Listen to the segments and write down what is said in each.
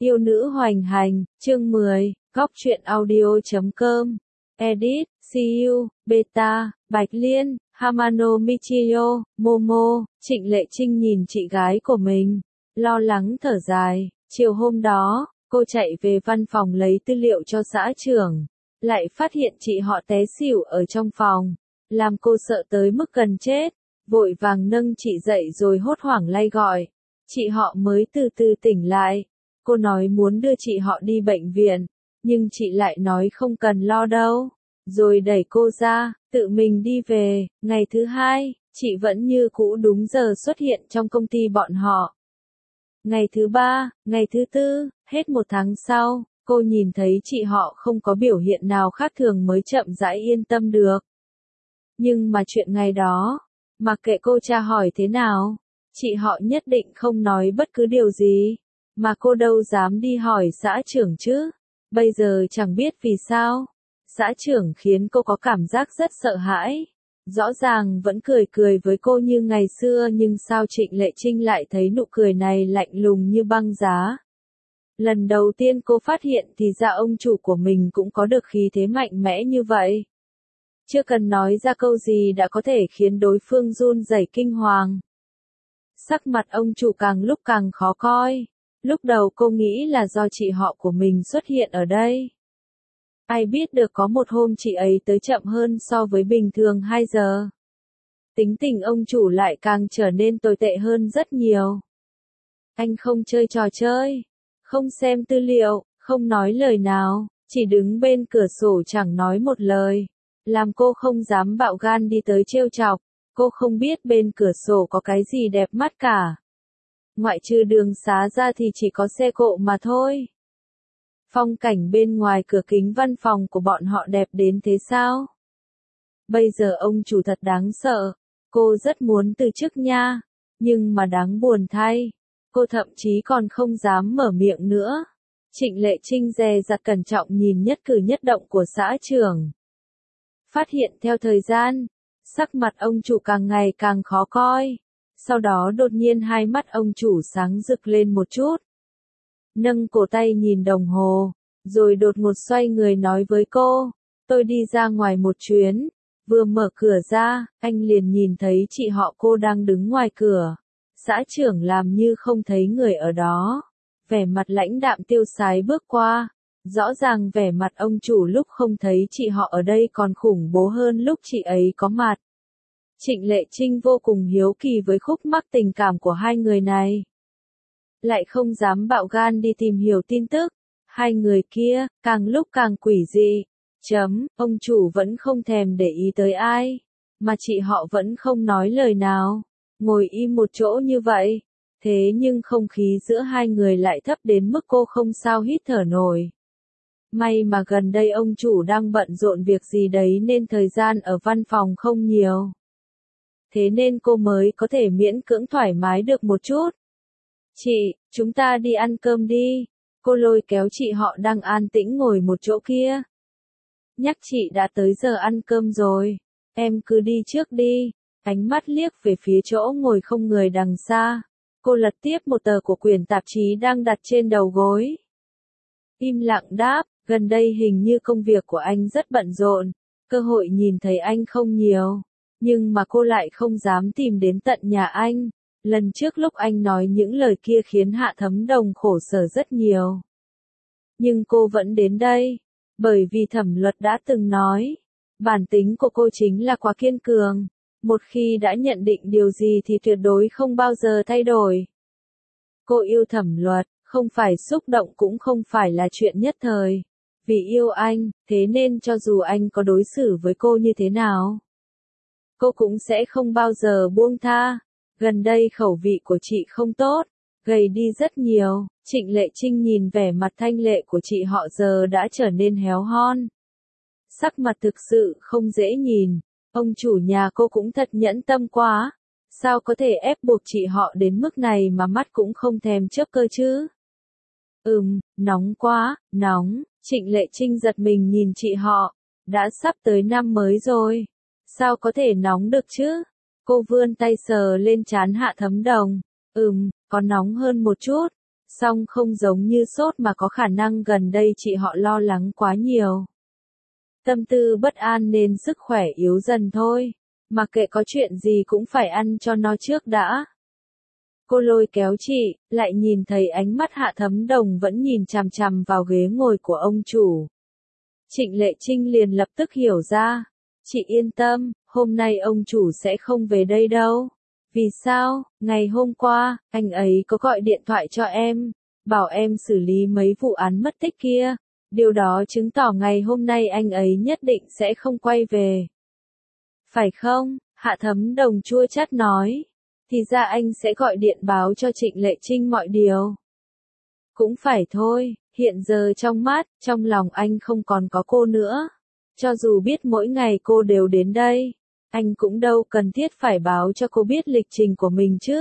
Yêu nữ hoành hành, chương 10, góc truyện audio.com. Edit, CU, Beta, Bạch Liên, Hamano Michiyo, Momo. Trịnh Lệ Trinh nhìn chị gái của mình, lo lắng thở dài. Chiều hôm đó, cô chạy về văn phòng lấy tư liệu cho xã trưởng, lại phát hiện chị họ té xỉu ở trong phòng, làm cô sợ tới mức gần chết, vội vàng nâng chị dậy rồi hốt hoảng lay gọi. Chị họ mới từ từ tỉnh lại. Cô nói muốn đưa chị họ đi bệnh viện, nhưng chị lại nói không cần lo đâu, rồi đẩy cô ra, tự mình đi về. Ngày thứ hai, chị vẫn như cũ đúng giờ xuất hiện trong công ty bọn họ. Ngày thứ ba, ngày thứ tư, hết một tháng sau, cô nhìn thấy chị họ không có biểu hiện nào khác thường mới chậm rãi yên tâm được. Nhưng mà chuyện ngày đó, mặc kệ cô tra hỏi thế nào, chị họ nhất định không nói bất cứ điều gì. Mà cô đâu dám đi hỏi xã trưởng chứ. Bây giờ chẳng biết vì sao, xã trưởng khiến cô có cảm giác rất sợ hãi. Rõ ràng vẫn cười cười với cô như ngày xưa, nhưng sao Trịnh Lệ Trinh lại thấy nụ cười này lạnh lùng như băng giá. Lần đầu tiên cô phát hiện thì ra ông chủ của mình cũng có được khí thế mạnh mẽ như vậy. Chưa cần nói ra câu gì đã có thể khiến đối phương run rẩy kinh hoàng. Sắc mặt ông chủ càng lúc càng khó coi. Lúc đầu cô nghĩ là do chị họ của mình xuất hiện ở đây. Ai biết được có một hôm chị ấy tới chậm hơn so với bình thường 2 giờ. Tính tình ông chủ lại càng trở nên tồi tệ hơn rất nhiều. Anh không chơi trò chơi, không xem tư liệu, không nói lời nào, chỉ đứng bên cửa sổ chẳng nói một lời. Làm cô không dám bạo gan đi tới trêu chọc. Cô không biết bên cửa sổ có cái gì đẹp mắt cả. Ngoại trừ đường xá ra thì chỉ có xe cộ mà thôi. Phong cảnh bên ngoài cửa kính văn phòng của bọn họ đẹp đến thế sao? Bây giờ ông chủ thật đáng sợ. Cô rất muốn từ chức nha. Nhưng mà đáng buồn thay, cô thậm chí còn không dám mở miệng nữa. Trịnh Lệ Trinh dè dặt cẩn trọng nhìn nhất cử nhất động của xã trưởng. Phát hiện theo thời gian, sắc mặt ông chủ càng ngày càng khó coi. Sau đó đột nhiên hai mắt ông chủ sáng rực lên một chút. Nâng cổ tay nhìn đồng hồ, rồi đột ngột xoay người nói với cô, tôi đi ra ngoài một chuyến. Vừa mở cửa ra, anh liền nhìn thấy chị họ cô đang đứng ngoài cửa. Xã trưởng làm như không thấy người ở đó. Vẻ mặt lãnh đạm tiêu sái bước qua. Rõ ràng vẻ mặt ông chủ lúc không thấy chị họ ở đây còn khủng bố hơn lúc chị ấy có mặt. Trịnh Lệ Trinh vô cùng hiếu kỳ với khúc mắc tình cảm của hai người này. Lại không dám bạo gan đi tìm hiểu tin tức. Hai người kia, càng lúc càng quỷ dị. Ông chủ vẫn không thèm để ý tới ai. Mà chị họ vẫn không nói lời nào. Ngồi im một chỗ như vậy. Thế nhưng không khí giữa hai người lại thấp đến mức cô không sao hít thở nổi. May mà gần đây ông chủ đang bận rộn việc gì đấy nên thời gian ở văn phòng không nhiều. Thế nên cô mới có thể miễn cưỡng thoải mái được một chút. Chị, chúng ta đi ăn cơm đi. Cô lôi kéo chị họ đang an tĩnh ngồi một chỗ kia. Nhắc chị đã tới giờ ăn cơm rồi. Em cứ đi trước đi. Ánh mắt liếc về phía chỗ ngồi không người đằng xa. Cô lật tiếp một tờ của quyển tạp chí đang đặt trên đầu gối. Im lặng đáp, gần đây hình như công việc của anh rất bận rộn. Cơ hội nhìn thấy anh không nhiều. Nhưng mà cô lại không dám tìm đến tận nhà anh. Lần trước lúc anh nói những lời kia khiến Hạ Thấm Đồng khổ sở rất nhiều. Nhưng cô vẫn đến đây. Bởi vì Thẩm Luật đã từng nói. Bản tính của cô chính là quá kiên cường. Một khi đã nhận định điều gì thì tuyệt đối không bao giờ thay đổi. Cô yêu Thẩm Luật, không phải xúc động cũng không phải là chuyện nhất thời. Vì yêu anh, thế nên cho dù anh có đối xử với cô như thế nào, cô cũng sẽ không bao giờ buông tha. Gần đây khẩu vị của chị không tốt, gầy đi rất nhiều. Trịnh Lệ Trinh nhìn vẻ mặt thanh lệ của chị họ giờ đã trở nên héo hon. Sắc mặt thực sự không dễ nhìn. Ông chủ nhà cô cũng thật nhẫn tâm quá. Sao có thể ép buộc chị họ đến mức này mà mắt cũng không thèm chớp cơ chứ? Nóng quá, nóng. Trịnh Lệ Trinh giật mình nhìn chị họ. Đã sắp tới năm mới rồi. Sao có thể nóng được chứ? Cô vươn tay sờ lên trán Hạ Thấm Đồng. Có nóng hơn một chút. Song không giống như sốt mà có khả năng gần đây chị họ lo lắng quá nhiều. Tâm tư bất an nên sức khỏe yếu dần thôi. Mặc kệ có chuyện gì cũng phải ăn cho nó trước đã. Cô lôi kéo chị, lại nhìn thấy ánh mắt Hạ Thấm Đồng vẫn nhìn chằm chằm vào ghế ngồi của ông chủ. Trịnh Lệ Trinh liền lập tức hiểu ra. Chị yên tâm, hôm nay ông chủ sẽ không về đây đâu. Vì sao? Ngày hôm qua, anh ấy có gọi điện thoại cho em, bảo em xử lý mấy vụ án mất tích kia. Điều đó chứng tỏ ngày hôm nay anh ấy nhất định sẽ không quay về. Phải không? Hạ Thấm Đồng chua chát nói. Thì ra anh sẽ gọi điện báo cho Trịnh Lệ Trinh mọi điều. Cũng phải thôi, hiện giờ trong mắt, trong lòng anh không còn có cô nữa. Cho dù biết mỗi ngày cô đều đến đây, anh cũng đâu cần thiết phải báo cho cô biết lịch trình của mình chứ.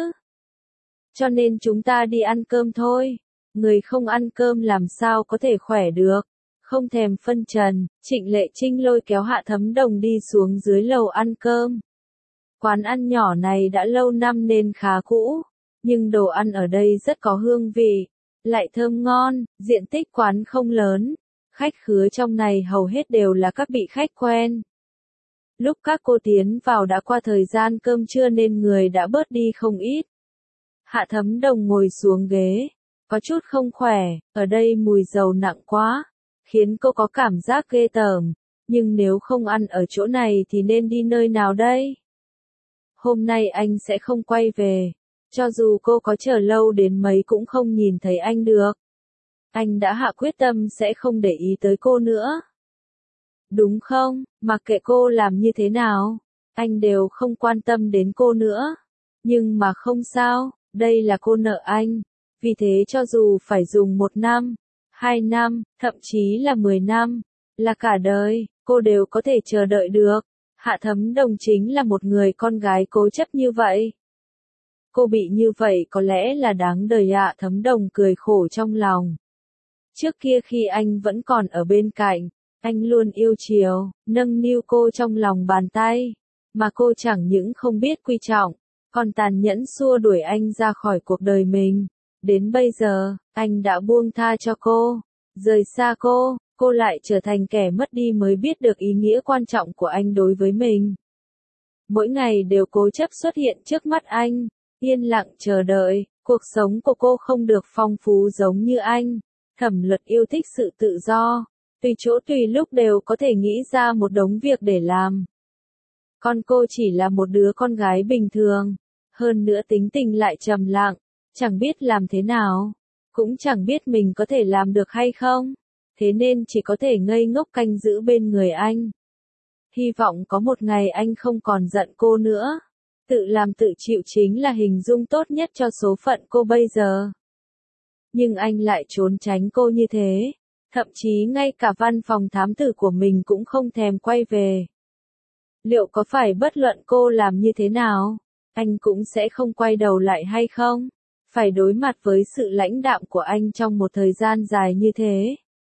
Cho nên chúng ta đi ăn cơm thôi. Người không ăn cơm làm sao có thể khỏe được. Không thèm phân trần, Trịnh Lệ Trinh lôi kéo Hạ Thấm Đồng đi xuống dưới lầu ăn cơm. Quán ăn nhỏ này đã lâu năm nên khá cũ, nhưng đồ ăn ở đây rất có hương vị, lại thơm ngon, diện tích quán không lớn. Khách khứa trong này hầu hết đều là các vị khách quen. Lúc các cô tiến vào đã qua thời gian cơm trưa nên người đã bớt đi không ít. Hạ Thấm Đồng ngồi xuống ghế, có chút không khỏe, ở đây mùi dầu nặng quá, khiến cô có cảm giác ghê tởm, nhưng nếu không ăn ở chỗ này thì nên đi nơi nào đây? Hôm nay anh sẽ không quay về, cho dù cô có chờ lâu đến mấy cũng không nhìn thấy anh được. Anh đã hạ quyết tâm sẽ không để ý tới cô nữa. Đúng không, mặc kệ cô làm như thế nào, anh đều không quan tâm đến cô nữa. Nhưng mà không sao, đây là cô nợ anh. Vì thế cho dù phải dùng 1 năm, 2 năm, thậm chí là 10 năm, là cả đời, cô đều có thể chờ đợi được. Hạ Thấm Đồng chính là một người con gái cố chấp như vậy. Cô bị như vậy có lẽ là đáng đời. Hạ Thấm Đồng cười khổ trong lòng. Trước kia khi anh vẫn còn ở bên cạnh, anh luôn yêu chiều, nâng niu cô trong lòng bàn tay, mà cô chẳng những không biết quý trọng, còn tàn nhẫn xua đuổi anh ra khỏi cuộc đời mình. Đến bây giờ, anh đã buông tha cho cô, rời xa cô lại trở thành kẻ mất đi mới biết được ý nghĩa quan trọng của anh đối với mình. Mỗi ngày đều cố chấp xuất hiện trước mắt anh, yên lặng chờ đợi, cuộc sống của cô không được phong phú giống như anh. Thẩm Luật yêu thích sự tự do, tùy chỗ tùy lúc đều có thể nghĩ ra một đống việc để làm. Còn cô chỉ là một đứa con gái bình thường, hơn nữa tính tình lại trầm lặng, chẳng biết làm thế nào, cũng chẳng biết mình có thể làm được hay không, thế nên chỉ có thể ngây ngốc canh giữ bên người anh. Hy vọng có một ngày anh không còn giận cô nữa. Tự làm tự chịu chính là hình dung tốt nhất cho số phận cô bây giờ. Nhưng anh lại trốn tránh cô như thế, thậm chí ngay cả văn phòng thám tử của mình cũng không thèm quay về. Liệu có phải bất luận cô làm như thế nào, anh cũng sẽ không quay đầu lại hay không? Phải đối mặt với sự lãnh đạm của anh trong một thời gian dài như thế.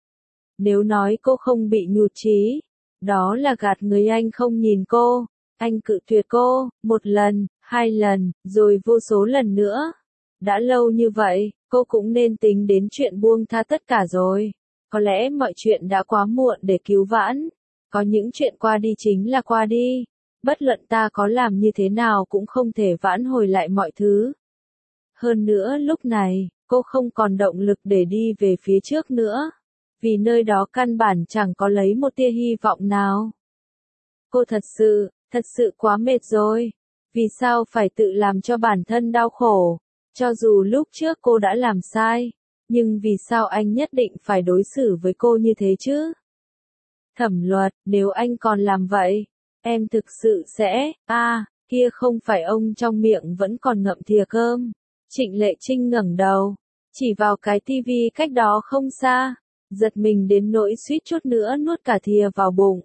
Nếu nói cô không bị nhụt chí, đó là gạt người. Anh không nhìn cô, anh cự tuyệt cô, 1 lần, 2 lần, rồi vô số lần nữa. Đã lâu như vậy, cô cũng nên tính đến chuyện buông tha tất cả rồi. Có lẽ mọi chuyện đã quá muộn để cứu vãn. Có những chuyện qua đi chính là qua đi. Bất luận ta có làm như thế nào cũng không thể vãn hồi lại mọi thứ. Hơn nữa lúc này, cô không còn động lực để đi về phía trước nữa. Vì nơi đó căn bản chẳng có lấy một tia hy vọng nào. Cô thật sự quá mệt rồi. Vì sao phải tự làm cho bản thân đau khổ? Cho dù lúc trước cô đã làm sai, nhưng vì sao anh nhất định phải đối xử với cô như thế chứ? Thẩm Luật, nếu anh còn làm vậy, em thực sự sẽ, kia không phải ông trong miệng vẫn còn ngậm thìa cơm. Trịnh Lệ Trinh ngẩng đầu, chỉ vào cái tivi cách đó không xa, giật mình đến nỗi suýt chút nữa nuốt cả thìa vào bụng.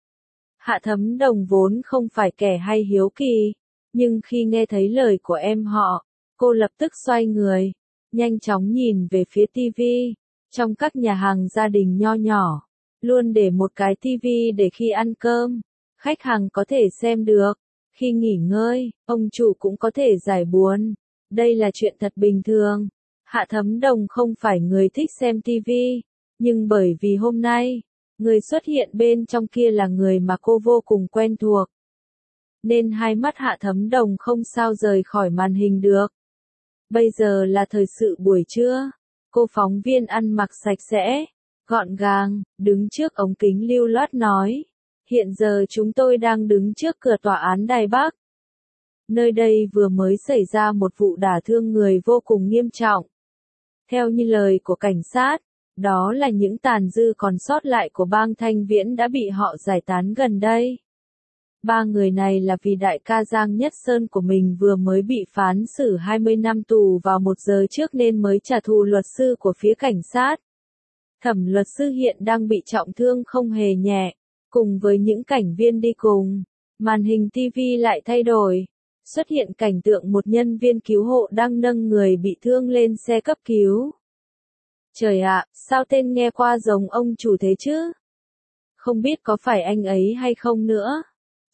Hạ Thấm Đồng vốn không phải kẻ hay hiếu kỳ, nhưng khi nghe thấy lời của em họ, cô lập tức xoay người, nhanh chóng nhìn về phía tivi. Trong các nhà hàng gia đình nho nhỏ, luôn để một cái tivi để khi ăn cơm, khách hàng có thể xem được. Khi nghỉ ngơi, ông chủ cũng có thể giải buồn. Đây là chuyện thật bình thường. Hạ Thấm Đồng không phải người thích xem TV, nhưng bởi vì hôm nay, người xuất hiện bên trong kia là người mà cô vô cùng quen thuộc, nên hai mắt Hạ Thấm Đồng không sao rời khỏi màn hình được. Bây giờ là thời sự buổi trưa, cô phóng viên ăn mặc sạch sẽ, gọn gàng, đứng trước ống kính lưu loát nói, hiện giờ chúng tôi đang đứng trước cửa tòa án Đài Bắc. Nơi đây vừa mới xảy ra một vụ đả thương người vô cùng nghiêm trọng. Theo như lời của cảnh sát, đó là những tàn dư còn sót lại của bang Thanh Viễn đã bị họ giải tán gần đây. Ba người này là vì đại ca Giang Nhất Sơn của mình vừa mới bị phán xử 20 năm tù vào 1 giờ trước nên mới trả thù luật sư của phía cảnh sát. Thẩm luật sư hiện đang bị trọng thương không hề nhẹ, cùng với những cảnh viên đi cùng. Màn hình TV lại thay đổi, xuất hiện cảnh tượng một nhân viên cứu hộ đang nâng người bị thương lên xe cấp cứu. Trời ạ, sao tên nghe qua giống ông chủ thế chứ? Không biết có phải anh ấy hay không nữa?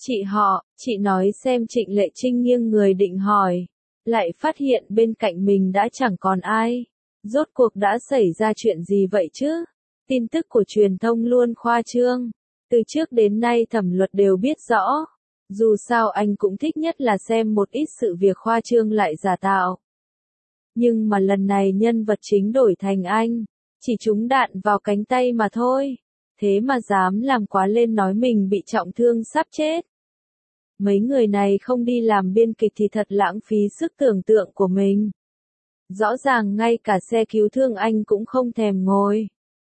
Chị nói xem. Trịnh Lệ Trinh nghiêng người định hỏi, lại phát hiện bên cạnh mình đã chẳng còn ai. Rốt cuộc đã xảy ra chuyện gì vậy chứ? Tin tức của truyền thông luôn khoa trương. Từ trước đến nay Thẩm Luật đều biết rõ. Dù sao anh cũng thích nhất là xem một ít sự việc khoa trương lại giả tạo. Nhưng mà lần này nhân vật chính đổi thành anh, chỉ trúng đạn vào cánh tay mà thôi. Thế mà dám làm quá lên nói mình bị trọng thương sắp chết. Mấy người này không đi làm biên kịch thì thật lãng phí sức tưởng tượng của mình. Rõ ràng ngay cả xe cứu thương anh cũng không thèm ngồi.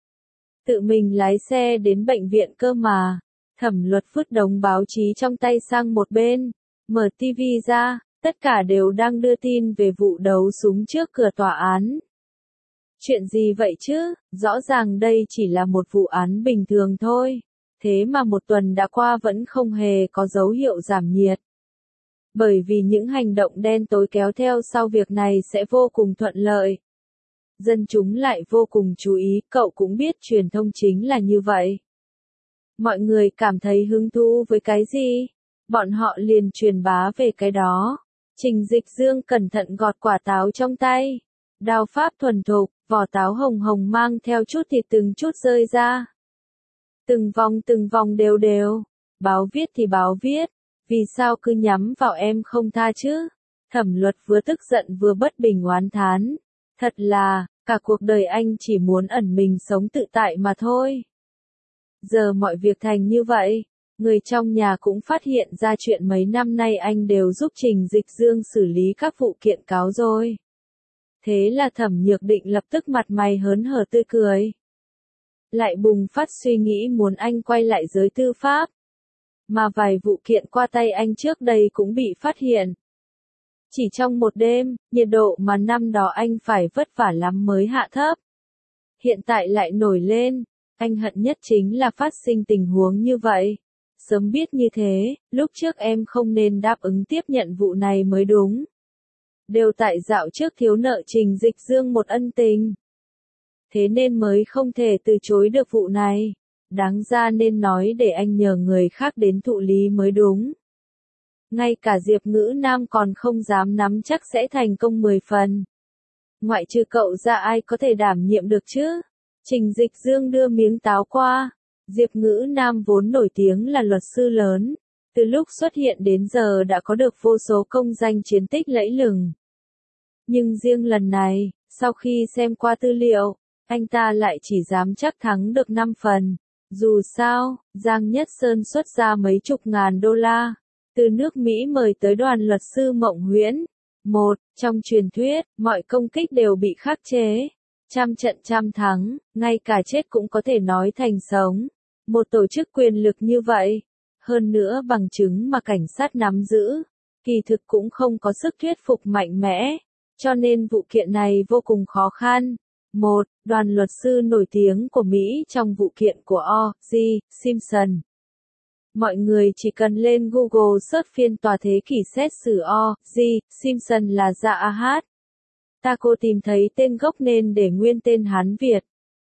Tự mình lái xe đến bệnh viện cơ mà. Thẩm Luật vứt đống báo chí trong tay sang một bên, mở TV ra, tất cả đều đang đưa tin về vụ đấu súng trước cửa tòa án. Chuyện gì vậy chứ? Rõ ràng đây chỉ là một vụ án bình thường thôi. Thế mà 1 tuần đã qua vẫn không hề có dấu hiệu giảm nhiệt. Bởi vì những hành động đen tối kéo theo sau việc này sẽ vô cùng thuận lợi. Dân chúng lại vô cùng chú ý, cậu cũng biết truyền thông chính là như vậy. Mọi người cảm thấy hứng thú với cái gì? Bọn họ liền truyền bá về cái đó. Trình Dịch Dương cẩn thận gọt quả táo trong tay. Đao pháp thuần thục, vỏ táo hồng hồng mang theo chút thịt từng chút rơi ra. Từng vòng đều đều. Báo viết thì báo viết. Vì sao cứ nhắm vào em không tha chứ? Thẩm Luật vừa tức giận vừa bất bình oán thán. Thật là, cả cuộc đời anh chỉ muốn ẩn mình sống tự tại mà thôi. Giờ mọi việc thành như vậy, người trong nhà cũng phát hiện ra chuyện mấy năm nay anh đều giúp Trình Dịch Dương xử lý các vụ kiện cáo rồi. Thế là Thẩm Nhược Định lập tức mặt mày hớn hở tươi cười. Lại bùng phát suy nghĩ muốn anh quay lại giới tư pháp. Mà vài vụ kiện qua tay anh trước đây cũng bị phát hiện. Chỉ trong một đêm, nhiệt độ mà năm đó anh phải vất vả lắm mới hạ thấp. Hiện tại lại nổi lên. Anh hận nhất chính là phát sinh tình huống như vậy. Sớm biết như thế, lúc trước em không nên đáp ứng tiếp nhận vụ này mới đúng. Đều tại dạo trước thiếu nợ Trình Dịch Dương một ân tình. Thế nên mới không thể từ chối được vụ này. Đáng ra nên nói để anh nhờ người khác đến thụ lý mới đúng. Ngay cả Diệp Ngữ Nam còn không dám nắm chắc sẽ thành công 10 phần. Ngoại trừ cậu ra ai có thể đảm nhiệm được chứ? Trình Dịch Dương đưa miếng táo qua. Diệp Ngữ Nam vốn nổi tiếng là luật sư lớn. Từ lúc xuất hiện đến giờ đã có được vô số công danh chiến tích lẫy lừng. Nhưng riêng lần này, sau khi xem qua tư liệu, anh ta lại chỉ dám chắc thắng được 5 phần. Dù sao, Giang Nhất Sơn xuất ra mấy chục ngàn đô la. Từ nước Mỹ mời tới đoàn luật sư Mộng Huyễn. Trong truyền thuyết, mọi công kích đều bị khắc chế. Trăm trận trăm thắng, ngay cả chết cũng có thể nói thành sống. Một tổ chức quyền lực như vậy, hơn nữa bằng chứng mà cảnh sát nắm giữ, kỳ thực cũng không có sức thuyết phục mạnh mẽ, cho nên vụ kiện này vô cùng khó khăn. Đoàn luật sư nổi tiếng của Mỹ trong vụ kiện của O.J. Simpson. Mọi người chỉ cần lên Google search phiên tòa thế kỷ xét xử O.J. Simpson là Zaha. Taco tìm thấy tên gốc nên để nguyên tên Hán Việt.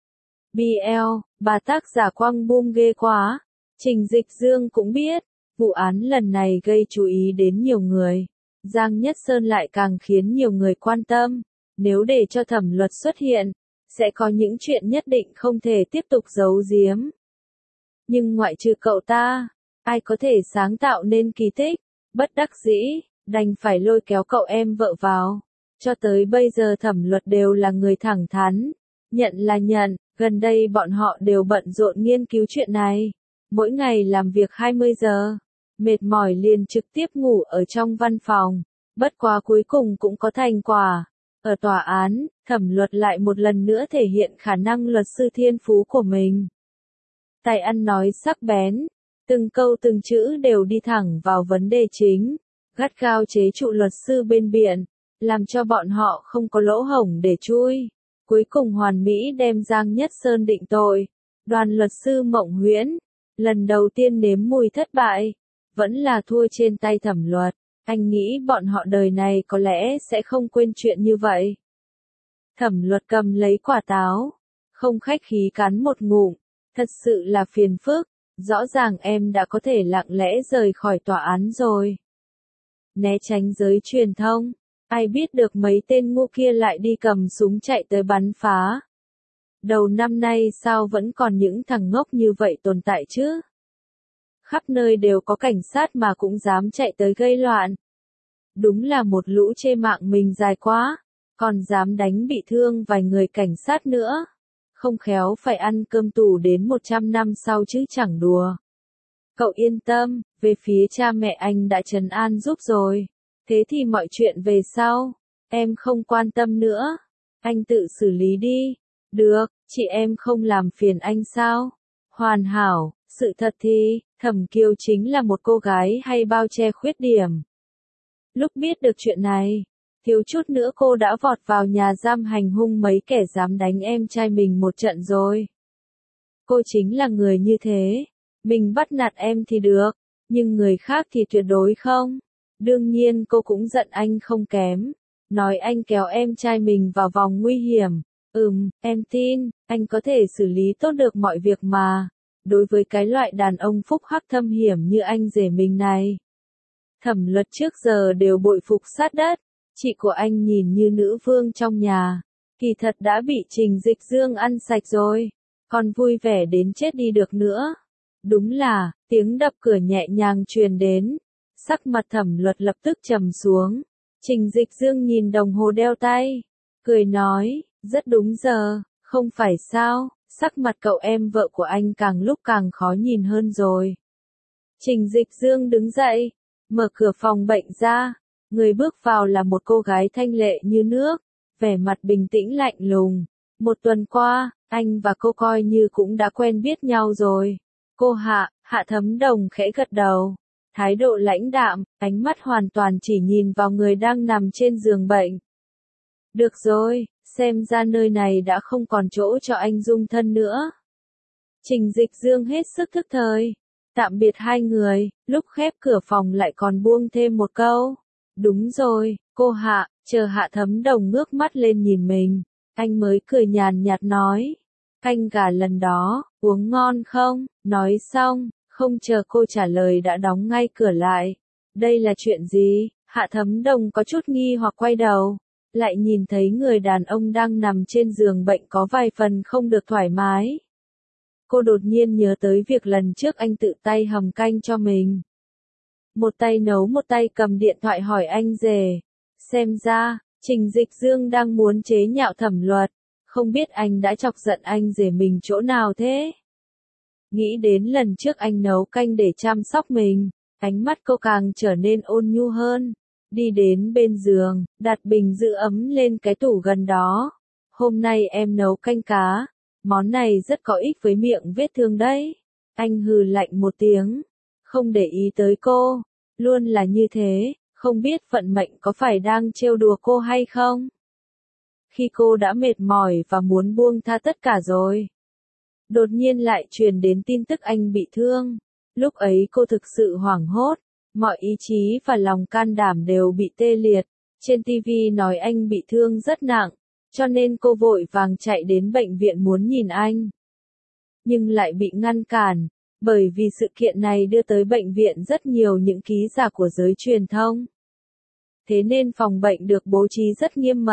Bà tác giả Quang Bum ghê quá. Trình Dịch Dương cũng biết, vụ án lần này gây chú ý đến nhiều người. Giang Nhất Sơn lại càng khiến nhiều người quan tâm. Nếu để cho Thẩm Luật xuất hiện, sẽ có những chuyện nhất định không thể tiếp tục giấu giếm. Nhưng ngoại trừ cậu ta, ai có thể sáng tạo nên kỳ tích? Bất đắc dĩ, đành phải lôi kéo cậu em vợ vào. Cho tới bây giờ Thẩm Luật đều là người thẳng thắn, nhận là nhận, gần đây bọn họ đều bận rộn nghiên cứu chuyện này. Mỗi ngày làm việc 20 giờ, mệt mỏi liền trực tiếp ngủ ở trong văn phòng. Bất quá cuối cùng cũng có thành quả. Ở tòa án, Thẩm Luật lại một lần nữa thể hiện khả năng luật sư thiên phú của mình. Tài ăn nói sắc bén, từng câu từng chữ đều đi thẳng vào vấn đề chính, gắt gao chế trụ luật sư bên biện, làm cho bọn họ không có lỗ hổng để chui. Cuối cùng hoàn mỹ đem Giang Nhất Sơn định tội. Đoàn luật sư Mộng Huyễn, lần đầu tiên nếm mùi thất bại, vẫn là thua trên tay Thẩm Luật. Anh nghĩ bọn họ đời này có lẽ sẽ không quên chuyện như vậy. Thẩm Luật cầm lấy quả táo, không khách khí cắn một ngụm, thật sự là phiền phức, rõ ràng em đã có thể lặng lẽ rời khỏi tòa án rồi. Né tránh giới truyền thông, ai biết được mấy tên ngu kia lại đi cầm súng chạy tới bắn phá. Đầu năm nay sao vẫn còn những thằng ngốc như vậy tồn tại chứ? Khắp nơi đều có cảnh sát mà cũng dám chạy tới gây loạn. Đúng là một lũ chê mạng mình dài quá, còn dám đánh bị thương vài người cảnh sát nữa. Không khéo phải ăn cơm tù đến 100 năm sau chứ chẳng đùa. Cậu yên tâm, về phía cha mẹ anh đã trấn an giúp rồi. Thế thì mọi chuyện về sau, em không quan tâm nữa. Anh tự xử lý đi. Được, chị em không làm phiền anh sao? Hoàn hảo, sự thật thì, Thẩm Kiều chính là một cô gái hay bao che khuyết điểm. Lúc biết được chuyện này, thiếu chút nữa cô đã vọt vào nhà giam hành hung mấy kẻ dám đánh em trai mình một trận rồi. Cô chính là người như thế. Mình bắt nạt em thì được, nhưng người khác thì tuyệt đối không. Đương nhiên cô cũng giận anh không kém. Nói anh kéo em trai mình vào vòng nguy hiểm. Em tin, anh có thể xử lý tốt được mọi việc mà. Đối với cái loại đàn ông phúc hắc thâm hiểm như anh rể mình này. Thẩm Luật trước giờ đều bội phục sát đất. Chị của anh nhìn như nữ vương trong nhà. Kỳ thật đã bị Trình Dịch Dương ăn sạch rồi. Còn vui vẻ đến chết đi được nữa. Đúng là, tiếng đập cửa nhẹ nhàng truyền đến. Sắc mặt Thẩm Luật lập tức trầm xuống. Trình Dịch Dương nhìn đồng hồ đeo tay. Cười nói, rất đúng giờ, không phải sao, sắc mặt cậu em vợ của anh càng lúc càng khó nhìn hơn rồi. Trình Dịch Dương đứng dậy, mở cửa phòng bệnh ra. Người bước vào là một cô gái thanh lệ như nước, vẻ mặt bình tĩnh lạnh lùng. Một tuần qua, anh và cô coi như cũng đã quen biết nhau rồi. Cô Hạ Thấm Đồng khẽ gật đầu. Thái độ lãnh đạm, ánh mắt hoàn toàn chỉ nhìn vào người đang nằm trên giường bệnh. Được rồi, xem ra nơi này đã không còn chỗ cho anh dung thân nữa. Trình Dịch Dương hết sức thức thời. Tạm biệt hai người, lúc khép cửa phòng lại còn buông thêm một câu. Đúng rồi, cô Hạ, chờ Hạ Thấm Đồng ngước mắt lên nhìn mình. Anh mới cười nhàn nhạt nói. Canh gà lần đó, uống ngon không? Nói xong, không chờ cô trả lời đã đóng ngay cửa lại. Đây là chuyện gì? Hạ Thấm Đồng có chút nghi hoặc quay đầu. Lại nhìn thấy người đàn ông đang nằm trên giường bệnh có vài phần không được thoải mái. Cô đột nhiên nhớ tới việc lần trước anh tự tay hầm canh cho mình. Một tay nấu một tay cầm điện thoại hỏi anh rể. Xem ra, Trình Dịch Dương đang muốn chế nhạo Thẩm Luật. Không biết anh đã chọc giận anh rể mình chỗ nào thế? Nghĩ đến lần trước anh nấu canh để chăm sóc mình, ánh mắt cô càng trở nên ôn nhu hơn. Đi đến bên giường, đặt bình giữ ấm lên cái tủ gần đó. Hôm nay em nấu canh cá, món này rất có ích với miệng vết thương đấy. Anh hừ lạnh một tiếng, không để ý tới cô, luôn là như thế, không biết vận mệnh có phải đang trêu đùa cô hay không? Khi cô đã mệt mỏi và muốn buông tha tất cả rồi, đột nhiên lại truyền đến tin tức anh bị thương. Lúc ấy cô thực sự hoảng hốt, mọi ý chí và lòng can đảm đều bị tê liệt. Trên TV nói anh bị thương rất nặng, cho nên cô vội vàng chạy đến bệnh viện muốn nhìn anh. Nhưng lại bị ngăn cản, bởi vì sự kiện này đưa tới bệnh viện rất nhiều những ký giả của giới truyền thông. Thế nên phòng bệnh được bố trí rất nghiêm mật,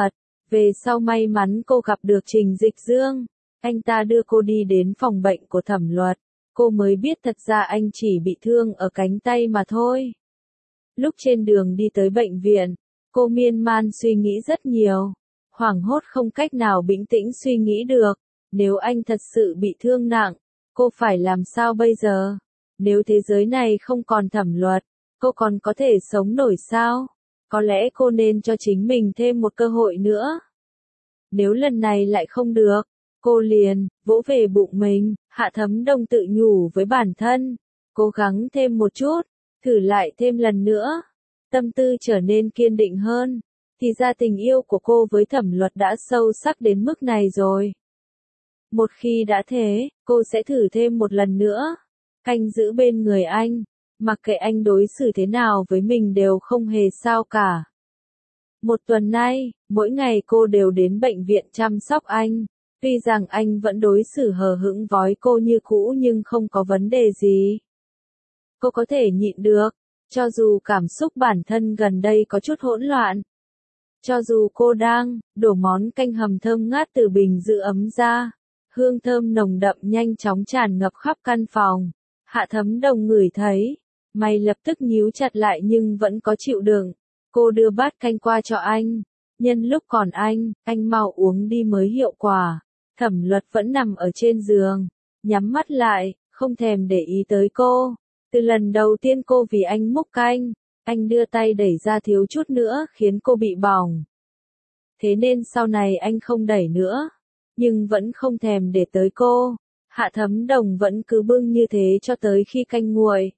Về sau may mắn cô gặp được Trình Dịch Dương. Anh ta đưa cô đi đến phòng bệnh của Thẩm Luật. Cô mới biết thật ra anh chỉ bị thương ở cánh tay mà thôi. Lúc trên đường đi tới bệnh viện, cô miên man suy nghĩ rất nhiều. Hoảng hốt không cách nào bình tĩnh suy nghĩ được. Nếu anh thật sự bị thương nặng, cô phải làm sao bây giờ? Nếu thế giới này không còn Thẩm Luật, cô còn có thể sống nổi sao? Có lẽ cô nên cho chính mình thêm một cơ hội nữa. Nếu lần này lại không được, cô liền vỗ về bụng mình. Hạ Thấm Đông tự nhủ với bản thân, cố gắng thêm một chút, thử lại thêm lần nữa. Tâm tư trở nên kiên định hơn. Thì ra tình yêu của cô với Thẩm Luật đã sâu sắc đến mức này rồi. Một khi đã thế, cô sẽ thử thêm một lần nữa. Canh giữ bên người anh, mặc kệ anh đối xử thế nào với mình đều không hề sao cả. Một tuần nay, mỗi ngày cô đều đến bệnh viện chăm sóc anh. Tuy rằng anh vẫn đối xử hờ hững với cô như cũ nhưng không có vấn đề gì. Cô có thể nhịn được, cho dù cảm xúc bản thân gần đây có chút hỗn loạn. Cho dù cô đang đổ món canh hầm thơm ngát từ bình giữ ấm ra, hương thơm nồng đậm nhanh chóng tràn ngập khắp căn phòng. Hạ Thấm Đồng ngửi thấy, mày lập tức nhíu chặt lại nhưng vẫn có chịu đựng. Cô đưa bát canh qua cho anh. Nhân lúc còn anh mau uống đi mới hiệu quả. Thẩm Luật vẫn nằm ở trên giường, nhắm mắt lại, không thèm để ý tới cô. Từ lần đầu tiên cô vì anh múc canh, anh đưa tay đẩy ra thiếu chút nữa khiến cô bị bỏng. Thế nên sau này anh không đẩy nữa, nhưng vẫn không thèm để tới cô. Hạ Thấm Đồng vẫn cứ bưng như thế cho tới khi canh nguội.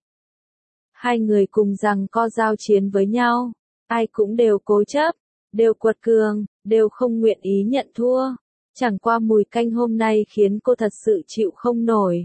Hai người cùng giằng co giao chiến với nhau, ai cũng đều cố chấp, đều quật cường, đều không nguyện ý nhận thua. Chẳng qua mùi canh hôm nay khiến cô thật sự chịu không nổi.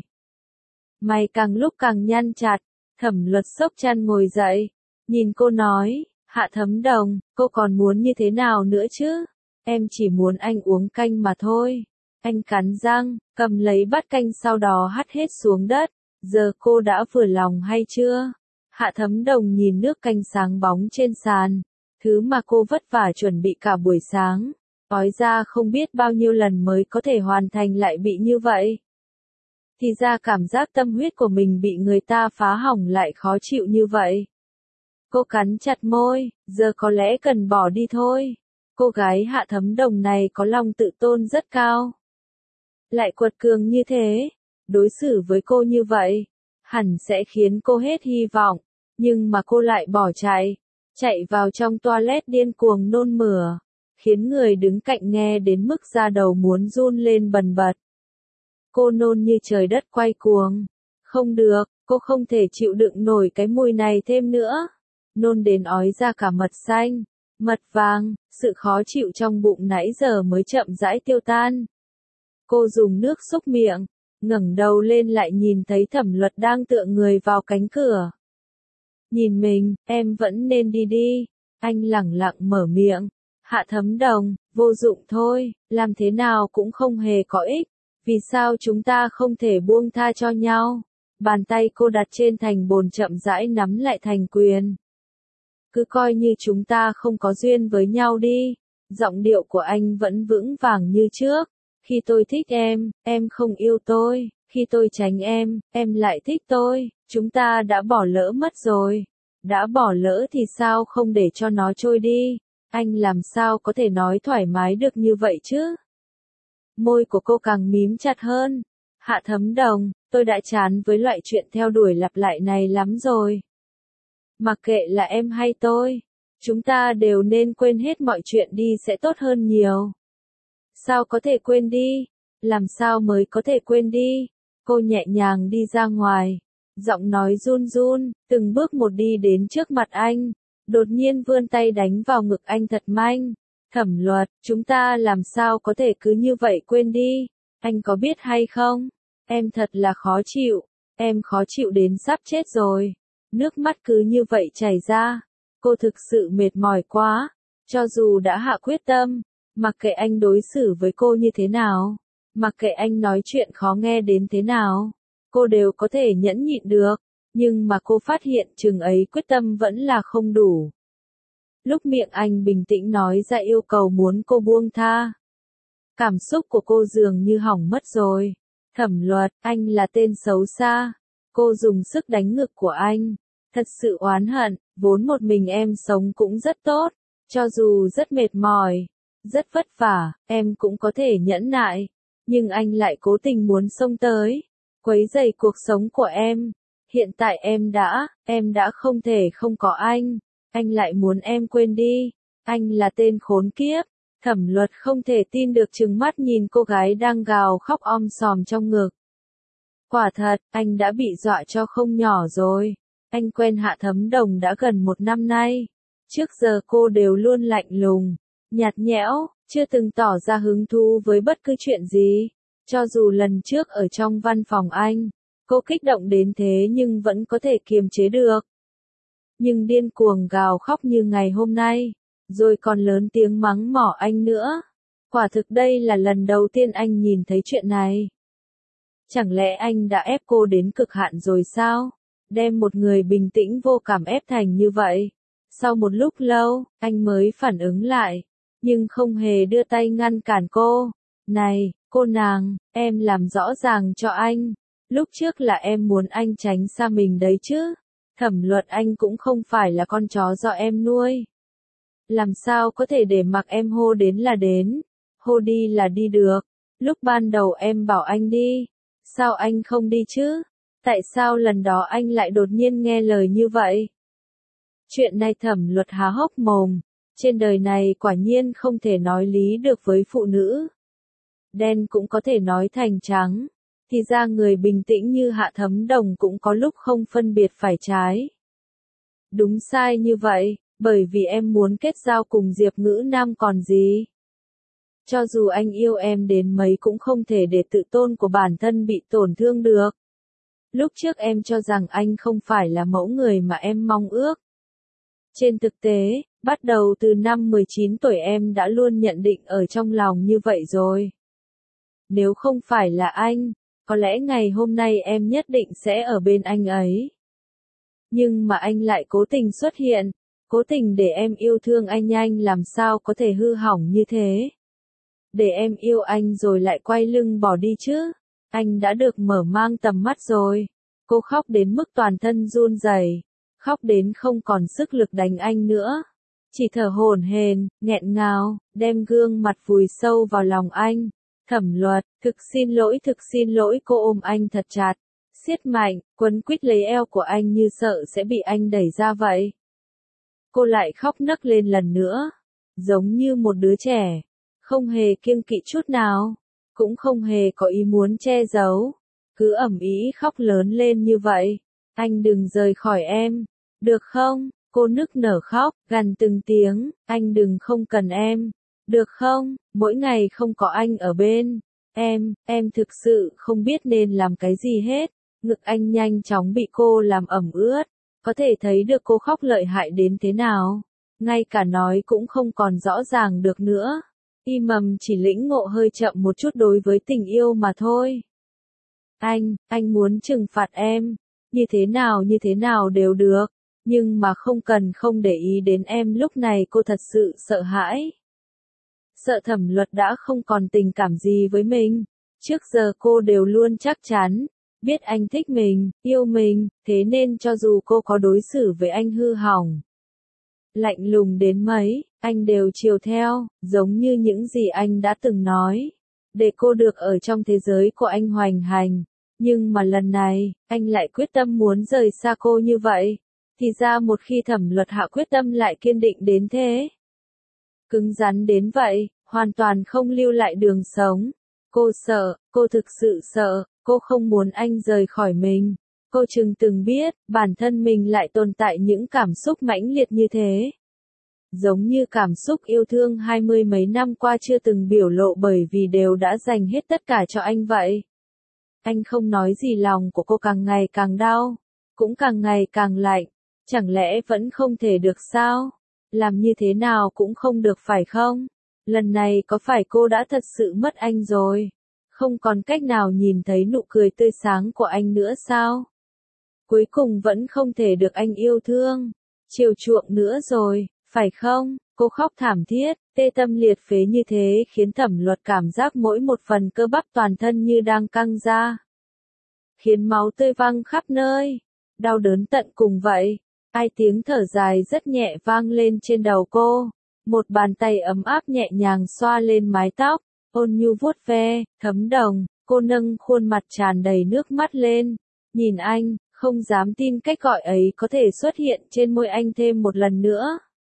Mày càng lúc càng nhăn chặt. Thẩm Luật sốc chăn ngồi dậy, nhìn cô nói, Hạ Thấm Đồng, cô còn muốn như thế nào nữa chứ? Em chỉ muốn anh uống canh mà thôi. Anh cắn răng, cầm lấy bát canh sau đó hắt hết xuống đất. Giờ cô đã vừa lòng hay chưa? Hạ Thấm Đồng nhìn nước canh sáng bóng trên sàn, thứ mà cô vất vả chuẩn bị cả buổi sáng. Ói ra không biết bao nhiêu lần mới có thể hoàn thành lại bị như vậy. Thì ra cảm giác tâm huyết của mình bị người ta phá hỏng lại khó chịu như vậy. Cô cắn chặt môi, giờ có lẽ cần bỏ đi thôi. Cô gái Hạ Thấm Đồng này có lòng tự tôn rất cao. Lại quật cường như thế, đối xử với cô như vậy, hẳn sẽ khiến cô hết hy vọng. Nhưng mà cô lại bỏ chạy vào trong toilet điên cuồng nôn mửa, khiến người đứng cạnh nghe đến mức da đầu muốn run lên bần bật. Cô nôn như trời đất quay cuồng. Không được, cô không thể chịu đựng nổi cái mùi này thêm nữa. Nôn đến ói ra cả mật xanh, mật vàng, sự khó chịu trong bụng nãy giờ mới chậm rãi tiêu tan. Cô dùng nước xúc miệng, ngẩng đầu lên lại nhìn thấy Thẩm Luật đang tựa người vào cánh cửa. Nhìn mình, em vẫn nên đi đi. Anh lẳng lặng mở miệng. Hạ Thấm Đồng, vô dụng thôi, làm thế nào cũng không hề có ích. Vì sao chúng ta không thể buông tha cho nhau? Bàn tay cô đặt trên thành bồn chậm rãi nắm lại thành quyền. Cứ coi như chúng ta không có duyên với nhau đi. Giọng điệu của anh vẫn vững vàng như trước. Khi tôi thích em không yêu tôi. Khi tôi tránh em lại thích tôi. Chúng ta đã bỏ lỡ mất rồi. Đã bỏ lỡ thì sao không để cho nó trôi đi? Anh làm sao có thể nói thoải mái được như vậy chứ? Môi của cô càng mím chặt hơn. Hạ Thấm Đồng, tôi đã chán với loại chuyện theo đuổi lặp lại này lắm rồi. Mặc kệ là em hay tôi, chúng ta đều nên quên hết mọi chuyện đi sẽ tốt hơn nhiều. Sao có thể quên đi? Làm sao mới có thể quên đi? Cô nhẹ nhàng đi ra ngoài, giọng nói run run, từng bước một đi đến trước mặt anh, đột nhiên vươn tay đánh vào ngực anh thật mạnh. Thẩm Luật, chúng ta làm sao có thể cứ như vậy quên đi? Anh có biết hay không? Em thật là khó chịu. Em khó chịu đến sắp chết rồi. Nước mắt cứ như vậy chảy ra. Cô thực sự mệt mỏi quá. Cho dù đã hạ quyết tâm, mặc kệ anh đối xử với cô như thế nào, mặc kệ anh nói chuyện khó nghe đến thế nào, cô đều có thể nhẫn nhịn được. Nhưng mà cô phát hiện chừng ấy quyết tâm vẫn là không đủ. Lúc miệng anh bình tĩnh nói ra yêu cầu muốn cô buông tha. Cảm xúc của cô dường như hỏng mất rồi. Thẩm Luật, anh là tên xấu xa. Cô dùng sức đánh ngực của anh. Thật sự oán hận, vốn một mình em sống cũng rất tốt. Cho dù rất mệt mỏi, rất vất vả, em cũng có thể nhẫn nại. Nhưng anh lại cố tình muốn xông tới, quấy rầy cuộc sống của em. Hiện tại em đã không thể không có anh lại muốn em quên đi. Anh là tên khốn kiếp. Thẩm Luật không thể tin được trừng mắt nhìn cô gái đang gào khóc om sòm trong ngực. Quả thật, anh đã bị dọa cho không nhỏ rồi. Anh quen Hạ Thấm Đồng đã gần 1 năm nay. Trước giờ cô đều luôn lạnh lùng, nhạt nhẽo, chưa từng tỏ ra hứng thú với bất cứ chuyện gì. Cho dù lần trước ở trong văn phòng anh, cô kích động đến thế nhưng vẫn có thể kiềm chế được. Nhưng điên cuồng gào khóc như ngày hôm nay, rồi còn lớn tiếng mắng mỏ anh nữa. Quả thực đây là lần đầu tiên anh nhìn thấy chuyện này. Chẳng lẽ anh đã ép cô đến cực hạn rồi sao? Đem một người bình tĩnh vô cảm ép thành như vậy. Sau một lúc lâu, anh mới phản ứng lại, nhưng không hề đưa tay ngăn cản cô. Này, cô nàng, em làm rõ ràng cho anh. Lúc trước là em muốn anh tránh xa mình đấy chứ. Thẩm Luật, anh cũng không phải là con chó do em nuôi. Làm sao có thể để mặc em hô đến là đến, hô đi là đi được. Lúc ban đầu em bảo anh đi, sao anh không đi chứ? Tại sao lần đó anh lại đột nhiên nghe lời như vậy? Chuyện này Thẩm Luật há hốc mồm. Trên đời này quả nhiên không thể nói lý được với phụ nữ. Đen cũng có thể nói thành trắng. Thì ra người bình tĩnh như Hạ Thấm Đồng cũng có lúc không phân biệt phải trái. Đúng sai như vậy, bởi vì em muốn kết giao cùng Diệp Ngữ Nam còn gì. Cho dù anh yêu em đến mấy cũng không thể để tự tôn của bản thân bị tổn thương được. Lúc trước em cho rằng anh không phải là mẫu người mà em mong ước. Trên thực tế, bắt đầu từ năm 19 tuổi em đã luôn nhận định ở trong lòng như vậy rồi. Nếu không phải là anh, có lẽ ngày hôm nay em nhất định sẽ ở bên anh ấy. Nhưng mà anh lại cố tình xuất hiện, cố tình để em yêu thương anh làm sao có thể hư hỏng như thế. Để em yêu anh rồi lại quay lưng bỏ đi chứ. Anh đã được mở mang tầm mắt rồi. Cô khóc đến mức toàn thân run rẩy, khóc đến không còn sức lực đánh anh nữa. Chỉ thở hổn hển, nghẹn ngào, đem gương mặt vùi sâu vào lòng anh. Thẩm Luật, thực xin lỗi, cô ôm anh thật chặt, siết mạnh, quấn quýt lấy eo của anh như sợ sẽ bị anh đẩy ra vậy. Cô lại khóc nấc lên lần nữa, giống như một đứa trẻ, không hề kiêng kỵ chút nào, cũng không hề có ý muốn che giấu, cứ ầm ĩ khóc lớn lên như vậy. Anh đừng rời khỏi em, được không? Cô nức nở khóc, gằn từng tiếng, anh đừng không cần em, được không? Mỗi ngày không có anh ở bên, em thực sự không biết nên làm cái gì hết. Ngực anh nhanh chóng bị cô làm ẩm ướt, có thể thấy được cô khóc lợi hại đến thế nào. Ngay cả nói cũng không còn rõ ràng được nữa. Y Mầm chỉ lĩnh ngộ hơi chậm một chút đối với tình yêu mà thôi. Anh muốn trừng phạt em, như thế nào đều được, nhưng mà không để ý đến em. Lúc này cô thật sự sợ hãi. Sợ Thẩm Luật đã không còn tình cảm gì với mình. Trước giờ cô đều luôn chắc chắn, biết anh thích mình, yêu mình, thế nên cho dù cô có đối xử với anh hư hỏng, lạnh lùng đến mấy, anh đều chiều theo, giống như những gì anh đã từng nói, để cô được ở trong thế giới của anh hoành hành. Nhưng mà lần này, anh lại quyết tâm muốn rời xa cô như vậy. Thì ra một khi Thẩm Luật hạ quyết tâm lại kiên định đến thế. Cứng rắn đến vậy, hoàn toàn không lưu lại đường sống. Cô sợ, cô thực sự sợ, cô không muốn anh rời khỏi mình. Cô từng biết, bản thân mình lại tồn tại những cảm xúc mãnh liệt như thế. Giống như cảm xúc yêu thương 20 mấy năm qua chưa từng biểu lộ bởi vì đều đã dành hết tất cả cho anh vậy. Anh không nói gì, lòng của cô càng ngày càng đau, cũng càng ngày càng lạnh. Chẳng lẽ vẫn không thể được sao? Làm như thế nào cũng không được phải không? Lần này có phải cô đã thật sự mất anh rồi? Không còn cách nào nhìn thấy nụ cười tươi sáng của anh nữa sao? Cuối cùng vẫn không thể được anh yêu thương, chiều chuộng nữa rồi, Phải không? Cô khóc thảm thiết, tê tâm liệt phế như thế khiến Thẩm Luật cảm giác mỗi một phần cơ bắp toàn thân như đang căng ra. Khiến máu tươi văng khắp nơi. Đau đớn tận cùng vậy. Ai tiếng thở dài rất nhẹ vang lên trên đầu cô. Một bàn tay ấm áp nhẹ nhàng xoa lên mái tóc. Ôn nhu vuốt ve, Thấm Đồng, cô nâng khuôn mặt tràn đầy nước mắt lên. Nhìn anh, không dám tin cách gọi ấy có thể xuất hiện trên môi anh thêm một lần nữa.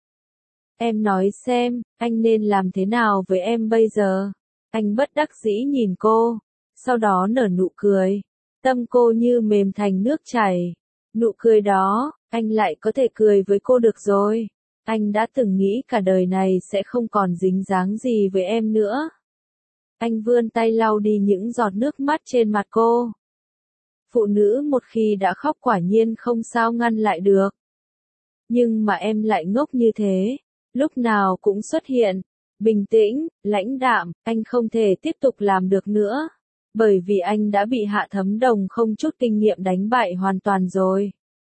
Em nói xem, anh nên làm thế nào với em bây giờ? Anh bất đắc dĩ nhìn cô, sau đó nở nụ cười. Tâm cô như mềm thành nước chảy. Nụ cười đó, anh lại có thể cười với cô được rồi. Anh đã từng nghĩ cả đời này sẽ không còn dính dáng gì với em nữa. Anh vươn tay lau đi những giọt nước mắt trên mặt cô. Phụ nữ một khi đã khóc quả nhiên không sao ngăn lại được. Nhưng mà em lại ngốc như thế, lúc nào cũng xuất hiện, bình tĩnh, lãnh đạm, anh không thể tiếp tục làm được nữa. Bởi vì anh đã bị Hạ Thấm Đồng không chút kinh nghiệm đánh bại hoàn toàn rồi.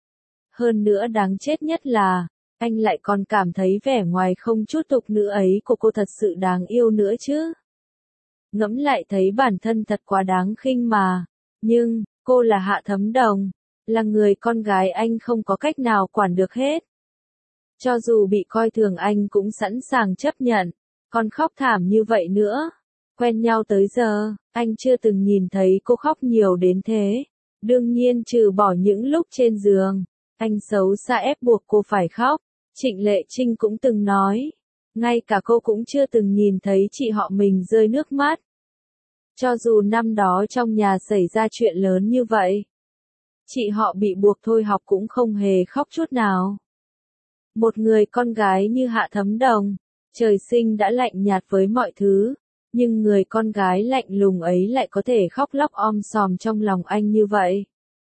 Hơn nữa đáng chết nhất là, anh lại còn cảm thấy vẻ ngoài không chút tục nữ ấy của cô thật sự đáng yêu nữa chứ. Ngẫm lại thấy bản thân thật quá đáng khinh mà. Nhưng, cô là Hạ Thấm Đồng, là người con gái anh không có cách nào quản được hết. Cho dù bị coi thường anh cũng sẵn sàng chấp nhận, còn khóc thảm như vậy nữa. Quen nhau tới giờ, anh chưa từng nhìn thấy cô khóc nhiều đến thế. Đương nhiên trừ bỏ những lúc trên giường, anh xấu xa ép buộc cô phải khóc. Trịnh Lệ Trinh cũng từng nói, ngay cả cô cũng chưa từng nhìn thấy chị họ mình rơi nước mắt. Cho dù năm đó trong nhà xảy ra chuyện lớn như vậy, chị họ bị buộc thôi học cũng không hề khóc chút nào. Một người con gái như Hạ Thấm Đồng, trời sinh đã lạnh nhạt với mọi thứ, nhưng người con gái lạnh lùng ấy lại có thể khóc lóc om sòm trong lòng anh như vậy.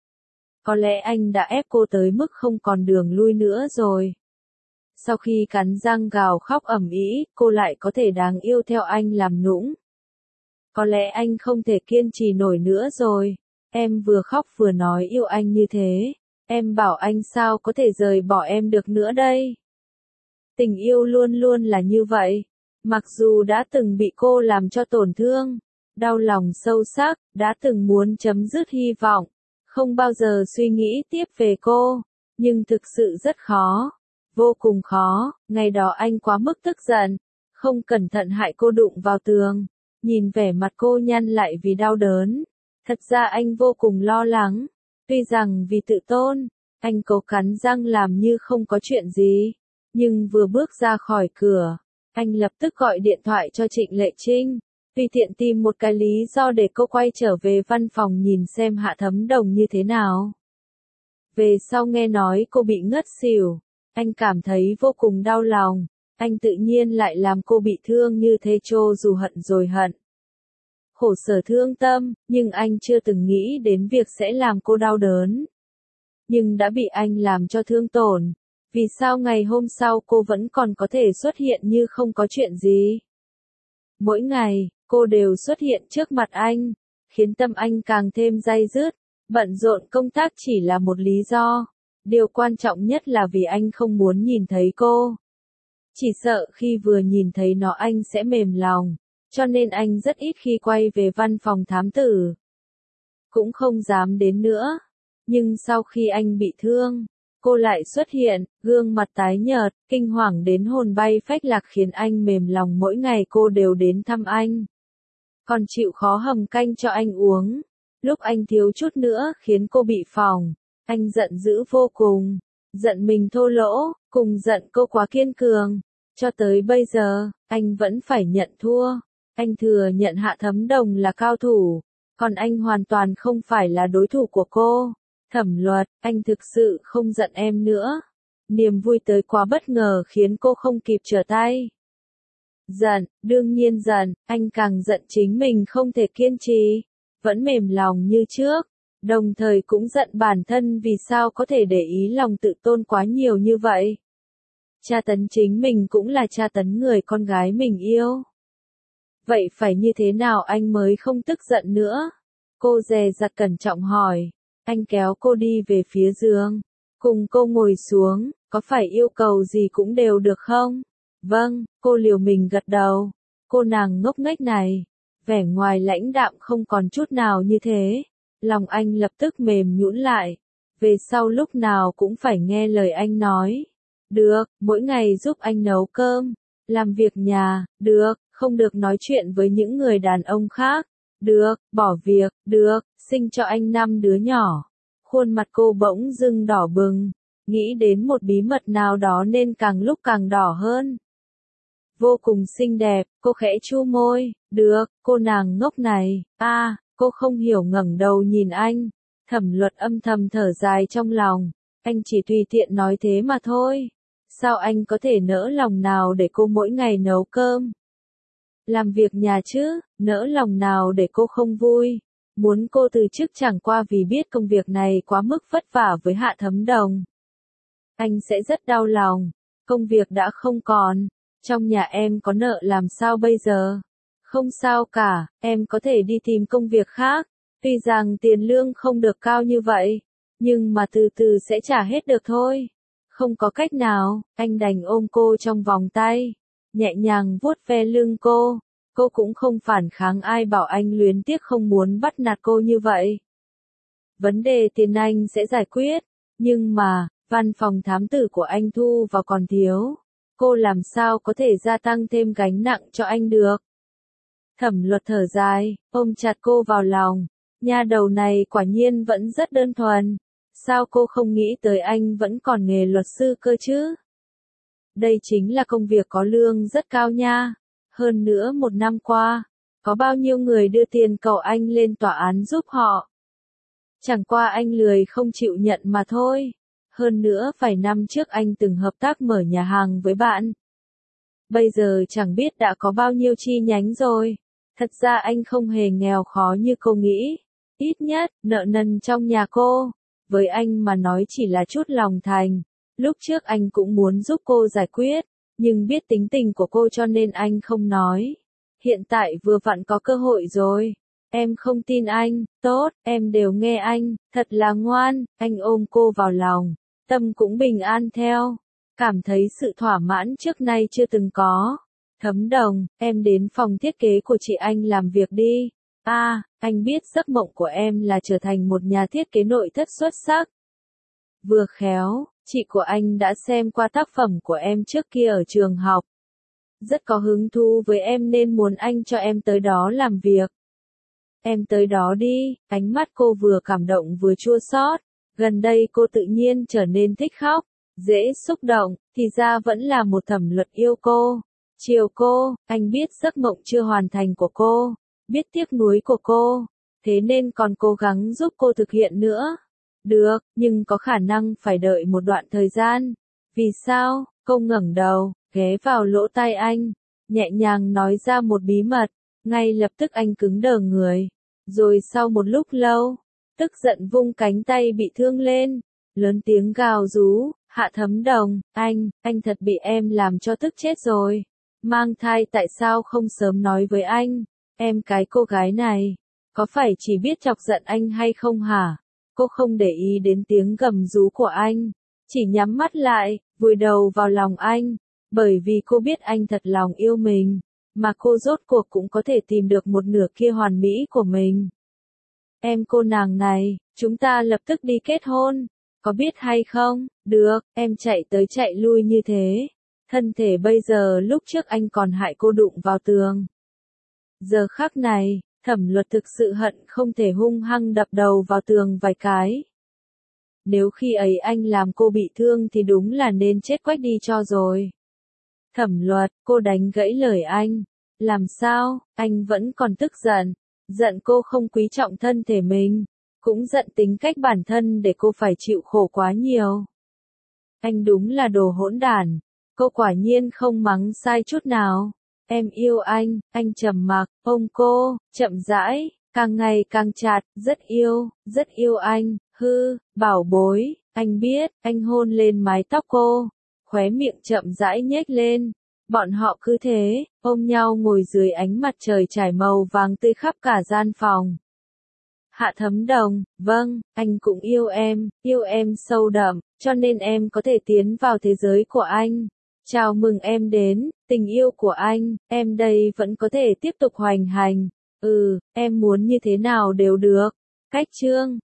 Có lẽ anh đã ép cô tới mức không còn đường lui nữa rồi. Sau khi cắn răng gào khóc ầm ĩ, cô lại có thể đáng yêu theo anh làm nũng. Có lẽ anh không thể kiên trì nổi nữa rồi. Em vừa khóc vừa nói yêu anh như thế. Em bảo anh sao có thể rời bỏ em được nữa đây. Tình yêu luôn luôn là như vậy. Mặc dù đã từng bị cô làm cho tổn thương, đau lòng sâu sắc, đã từng muốn chấm dứt hy vọng, không bao giờ suy nghĩ tiếp về cô, nhưng thực sự rất khó, vô cùng khó. Ngày đó anh quá mức tức giận, không cẩn thận hại cô đụng vào tường, nhìn vẻ mặt cô nhăn lại vì đau đớn. Thật ra anh vô cùng lo lắng, tuy rằng vì tự tôn, anh cố cắn răng làm như không có chuyện gì, nhưng vừa bước ra khỏi cửa, anh lập tức gọi điện thoại cho Trịnh Lệ Trinh, tùy tiện tìm một cái lý do để cô quay trở về văn phòng nhìn xem Hạ Thấm Đồng như thế nào. Về sau nghe nói cô bị ngất xỉu, anh cảm thấy vô cùng đau lòng, anh tự nhiên lại làm cô bị thương như thế chô dù hận rồi hận. Khổ sở thương tâm, nhưng anh chưa từng nghĩ đến việc sẽ làm cô đau đớn. Nhưng đã bị anh làm cho thương tổn. Vì sao ngày hôm sau cô vẫn còn có thể xuất hiện như không có chuyện gì? Mỗi ngày, cô đều xuất hiện trước mặt anh, khiến tâm anh càng thêm day dứt. Bận rộn công tác chỉ là một lý do. Điều quan trọng nhất là vì anh không muốn nhìn thấy cô. Chỉ sợ khi vừa nhìn thấy nó anh sẽ mềm lòng. Cho nên anh rất ít khi quay về văn phòng thám tử. Cũng không dám đến nữa. Nhưng sau khi anh bị thương, cô lại xuất hiện, gương mặt tái nhợt, kinh hoàng đến hồn bay phách lạc khiến anh mềm lòng. Mỗi ngày cô đều đến thăm anh. Còn chịu khó hầm canh cho anh uống. Lúc anh thiếu chút nữa khiến cô bị phỏng, anh giận dữ vô cùng. Giận mình thô lỗ, cùng giận cô quá kiên cường. Cho tới bây giờ, anh vẫn phải nhận thua. Anh thừa nhận Hạ Thấm Đồng là cao thủ, còn anh hoàn toàn không phải là đối thủ của cô. Thẩm Luật, anh thực sự không giận em nữa. Niềm vui tới quá bất ngờ khiến cô không kịp trở tay. Giận, đương nhiên giận, anh càng giận chính mình không thể kiên trì, vẫn mềm lòng như trước, đồng thời cũng giận bản thân vì sao có thể để ý lòng tự tôn quá nhiều như vậy. Tra tấn chính mình cũng là tra tấn người con gái mình yêu. Vậy phải như thế nào anh mới không tức giận nữa? Cô dè dặt cẩn trọng hỏi. Anh kéo cô đi về phía giường. Cùng cô ngồi xuống, có phải yêu cầu gì cũng đều được không? Vâng, cô liều mình gật đầu. Cô nàng ngốc nghếch này, vẻ ngoài lãnh đạm không còn chút nào như thế. Lòng anh lập tức mềm nhũn lại. Về sau lúc nào cũng phải nghe lời anh nói. Được, mỗi ngày giúp anh nấu cơm, làm việc nhà, được, không được nói chuyện với những người đàn ông khác. Được, bỏ việc, được, sinh cho anh 5 đứa nhỏ. Khuôn mặt cô bỗng dưng đỏ bừng, nghĩ đến một bí mật nào đó nên càng lúc càng đỏ hơn. Vô cùng xinh đẹp, cô khẽ chu môi, được, cô nàng ngốc này, cô không hiểu ngẩng đầu nhìn anh. Thẩm Luật âm thầm thở dài trong lòng, anh chỉ tùy tiện nói thế mà thôi. Sao anh có thể nỡ lòng nào để cô mỗi ngày nấu cơm? Làm việc nhà chứ, nỡ lòng nào để cô không vui. Muốn cô từ chức chẳng qua vì biết công việc này quá mức vất vả với Hạ Thấm Đồng. Anh sẽ rất đau lòng, công việc đã không còn, trong nhà em có nợ làm sao bây giờ? Không sao cả, em có thể đi tìm công việc khác, tuy rằng tiền lương không được cao như vậy, nhưng mà từ từ sẽ trả hết được thôi. Không có cách nào, anh đành ôm cô trong vòng tay, nhẹ nhàng vuốt ve lưng cô cũng không phản kháng ai bảo anh luyến tiếc không muốn bắt nạt cô như vậy. Vấn đề tiền anh sẽ giải quyết, nhưng mà, văn phòng thám tử của anh thu vào còn thiếu, cô làm sao có thể gia tăng thêm gánh nặng cho anh được. Thẩm Luật thở dài, ôm chặt cô vào lòng, nha đầu này quả nhiên vẫn rất đơn thuần, sao cô không nghĩ tới anh vẫn còn nghề luật sư cơ chứ? Đây chính là công việc có lương rất cao nha. Hơn nữa 1 năm qua, có bao nhiêu người đưa tiền cầu anh lên tòa án giúp họ. Chẳng qua anh lười không chịu nhận mà thôi. Hơn nữa vài năm trước anh từng hợp tác mở nhà hàng với bạn. Bây giờ chẳng biết đã có bao nhiêu chi nhánh rồi. Thật ra anh không hề nghèo khó như cô nghĩ. Ít nhất, nợ nần trong nhà cô, với anh mà nói chỉ là chút lòng thành. Lúc trước anh cũng muốn giúp cô giải quyết, nhưng biết tính tình của cô cho nên anh không nói. Hiện tại vừa vặn có cơ hội rồi. Em không tin anh, tốt, em đều nghe anh, thật là ngoan. Anh ôm cô vào lòng, tâm cũng bình an theo. Cảm thấy sự thỏa mãn trước nay chưa từng có. Thấm Đồng, em đến phòng thiết kế của chị anh làm việc đi. Anh biết giấc mộng của em là trở thành một nhà thiết kế nội thất xuất sắc. Vừa khéo, chị của anh đã xem qua tác phẩm của em trước kia ở trường học. Rất có hứng thú với em nên muốn anh cho em tới đó làm việc. Em tới đó đi, ánh mắt cô vừa cảm động vừa chua xót. Gần đây cô tự nhiên trở nên thích khóc, dễ xúc động, thì ra vẫn là một Thẩm Luật yêu cô. Chiều cô, anh biết giấc mộng chưa hoàn thành của cô, biết tiếc nuối của cô, thế nên còn cố gắng giúp cô thực hiện nữa. Được, nhưng có khả năng phải đợi một đoạn thời gian. Vì sao? Cô ngẩng đầu, ghé vào lỗ tai anh, nhẹ nhàng nói ra một bí mật. Ngay lập tức anh cứng đờ người. Rồi sau một lúc lâu, tức giận vung cánh tay bị thương lên, lớn tiếng gào rú, Hạ Thấm Đồng, anh thật bị em làm cho tức chết rồi. Mang thai tại sao không sớm nói với anh? Em cái cô gái này, có phải chỉ biết chọc giận anh hay không hả? Cô không để ý đến tiếng gầm rú của anh, chỉ nhắm mắt lại, vùi đầu vào lòng anh, bởi vì cô biết anh thật lòng yêu mình, mà cô rốt cuộc cũng có thể tìm được một nửa kia hoàn mỹ của mình. Em cô nàng này, chúng ta lập tức đi kết hôn, có biết hay không? Được, em chạy tới chạy lui như thế. Thân thể bây giờ lúc trước anh còn hại cô đụng vào tường. Giờ khắc này, Thẩm Luật thực sự hận không thể hung hăng đập đầu vào tường vài cái. Nếu khi ấy anh làm cô bị thương thì đúng là nên chết quách đi cho rồi. Thẩm Luật, cô đánh gãy lời anh. Làm sao, anh vẫn còn tức giận. Giận cô không quý trọng thân thể mình. Cũng giận tính cách bản thân để cô phải chịu khổ quá nhiều. Anh đúng là đồ hỗn đản. Cô quả nhiên không mắng sai chút nào. Em yêu anh trầm mặc, ôm cô, chậm rãi, càng ngày càng chặt, rất yêu anh, bảo bối, anh biết, anh hôn lên mái tóc cô, khóe miệng chậm rãi nhếch lên. Bọn họ cứ thế, ôm nhau ngồi dưới ánh mặt trời trải màu vàng tươi khắp cả gian phòng. Hạ Thấm Đồng, vâng, anh cũng yêu em sâu đậm, cho nên em có thể tiến vào thế giới của anh. Chào mừng em đến, tình yêu của anh, em đây vẫn có thể tiếp tục hoành hành. Em muốn như thế nào đều được. Cách chương